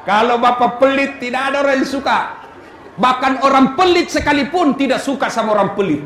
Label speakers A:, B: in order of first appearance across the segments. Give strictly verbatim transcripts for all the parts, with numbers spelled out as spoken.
A: Kalau Bapak pelit, tidak ada orang yang suka. Bahkan orang pelit sekalipun tidak suka sama orang pelit.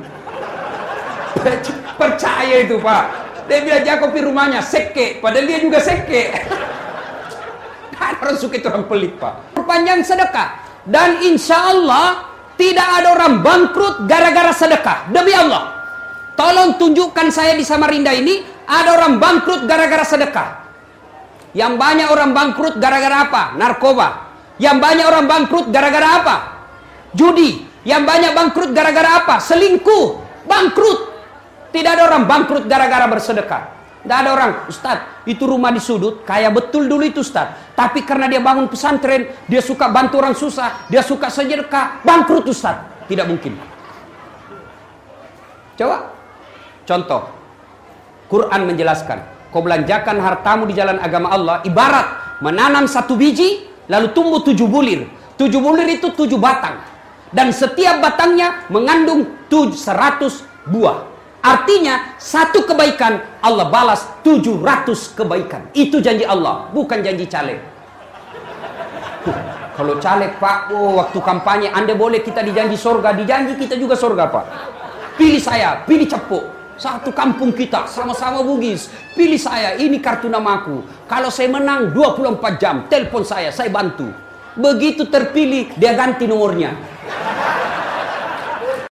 A: Percaya itu, Pak. Dia bilang Jakob di rumahnya seke, padahal dia juga seke. Kan orang suka itu orang pelit, Pak. Perpanjang sedekah. Dan insya Allah tidak ada orang bangkrut gara-gara sedekah. Demi Allah. Tolong tunjukkan saya di Samarinda ini ada orang bangkrut gara-gara sedekah. Yang banyak orang bangkrut gara-gara apa? Narkoba. Yang banyak orang bangkrut gara-gara apa? Judi. Yang banyak bangkrut gara-gara apa? Selingkuh. Bangkrut. Tidak ada orang bangkrut gara-gara bersedekah. Tidak ada orang, Ustadz, itu rumah di sudut, kaya betul dulu itu Ustadz. Tapi karena dia bangun pesantren, dia suka bantu orang susah, dia suka sedekah, bangkrut Ustadz. Tidak mungkin. Coba. Contoh. Quran menjelaskan. Kau belanjakan hartamu di jalan agama Allah ibarat menanam satu biji lalu tumbuh tujuh bulir. Tujuh bulir itu tujuh batang dan setiap batangnya mengandung tujuh seratus buah. Artinya satu kebaikan Allah balas tujuh ratus kebaikan. Itu janji Allah, bukan janji caleg. Tuh, kalau caleg Pak, oh, waktu kampanye Anda boleh kita dijanji surga, dijanji kita juga surga Pak. Pilih saya, pilih Cepuk. Satu kampung kita, sama-sama Bugis. Pilih saya, ini kartu namaku. Kalau saya menang dua puluh empat jam, telepon saya, saya bantu. Begitu terpilih, dia ganti nomornya.